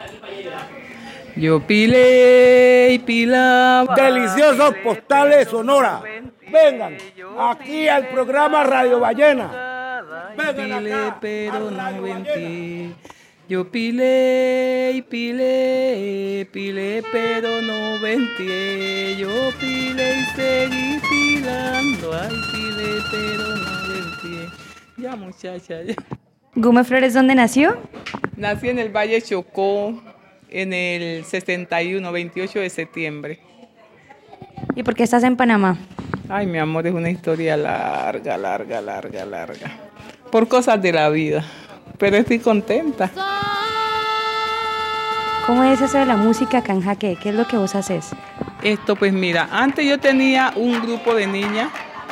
Yo pilé y pilaba. Deliciosos postales de Sonora. Vengan aquí al programa Radio Ballena. Vengan Pilé, acá pero a no Radio venté. Yo pilé y pilé, pilé, pero no venté. Yo pilé y seguí pilando. Ay, pilé, pero no venté. Ya, muchacha, ya. ¿Gume Flores dónde nació? Nací en el Valle Chocó en el 61, 28 de septiembre. ¿Y por qué estás en Panamá? Ay, mi amor, es una historia larga, larga, larga, larga. Por cosas de la vida. Pero estoy contenta. ¿Cómo es eso de la música canjaque? ¿Qué es lo que vos haces? Esto, pues mira, antes yo tenía un grupo de niñas,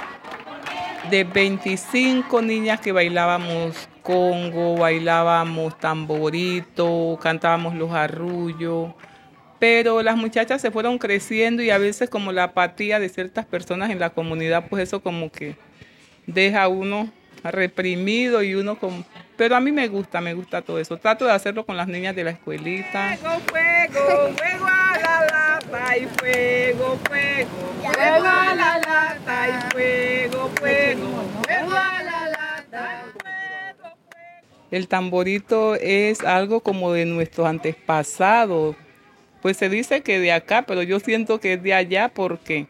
de 25 niñas que bailábamos congo, bailábamos tamborito, cantábamos los arrullos. Pero las muchachas se fueron creciendo y a veces como la apatía de ciertas personas en la comunidad, pues eso como que deja a uno reprimido y uno como... Pero a mí me gusta todo eso. Trato de hacerlo con las niñas de la escuelita. Fuego, fuego, fuego a la lata y fuego, fuego, fuego a la lata y fuego, fuego, fuego a la lata y fuego, fuego. El tamborito es algo como de nuestros antepasados. Pues se dice que de acá, pero yo siento que es de allá porque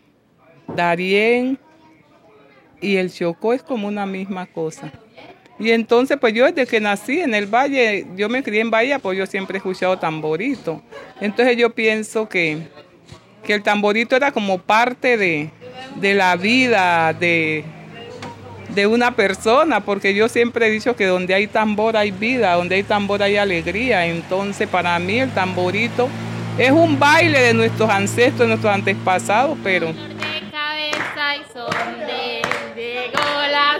Darién y el Chocó es como una misma cosa. Y entonces, pues yo desde que nací en el Valle, yo me crié en Bahía, pues yo siempre he escuchado tamborito. Entonces yo pienso que el tamborito era como parte de la vida de una persona, porque yo siempre he dicho que donde hay tambor hay vida, donde hay tambor hay alegría. Entonces para mí el tamborito es un baile de nuestros ancestros, de nuestros antepasados, pero... De cabeza y son de golas,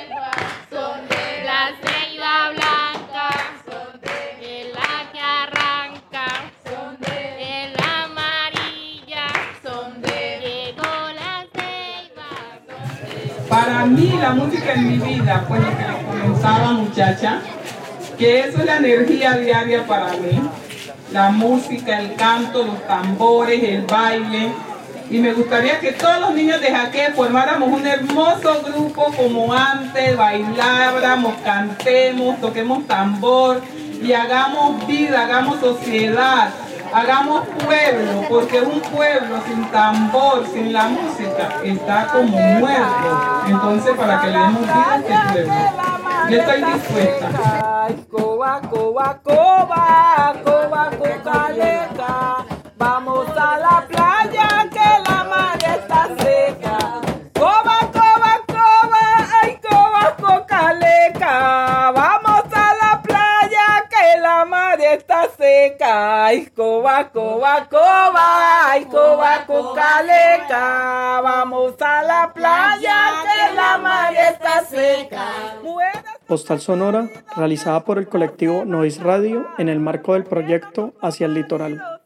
son de la ceiba blanca, son de la que arranca, son de la amarilla, son de golas ceiba, son de... Para mí la música en mi vida, pues lo que les comentaba muchacha, que eso es la energía diaria para mí. La música, el canto, los tambores, el baile. Y me gustaría que todos los niños de Jaque formáramos un hermoso grupo como antes, bailáramos, cantemos, toquemos tambor y hagamos vida, hagamos sociedad, hagamos pueblo, porque un pueblo sin tambor, sin la música, está como muerto. Entonces, para que le demos vida a este pueblo, yo estoy dispuesta. Coba, coba, coba, coba, cocaleca. Vamos a la playa que la mar está seca. Coba, coba, coba, ay, coba, cocaleca. Vamos a la playa que la mar está seca. Ay, coba, coba, coba, ay, coba, cocaleca. Vamos a la playa que la mar está seca. Postal sonora realizada por el colectivo Noise Radio en el marco del proyecto Hacia el Litoral.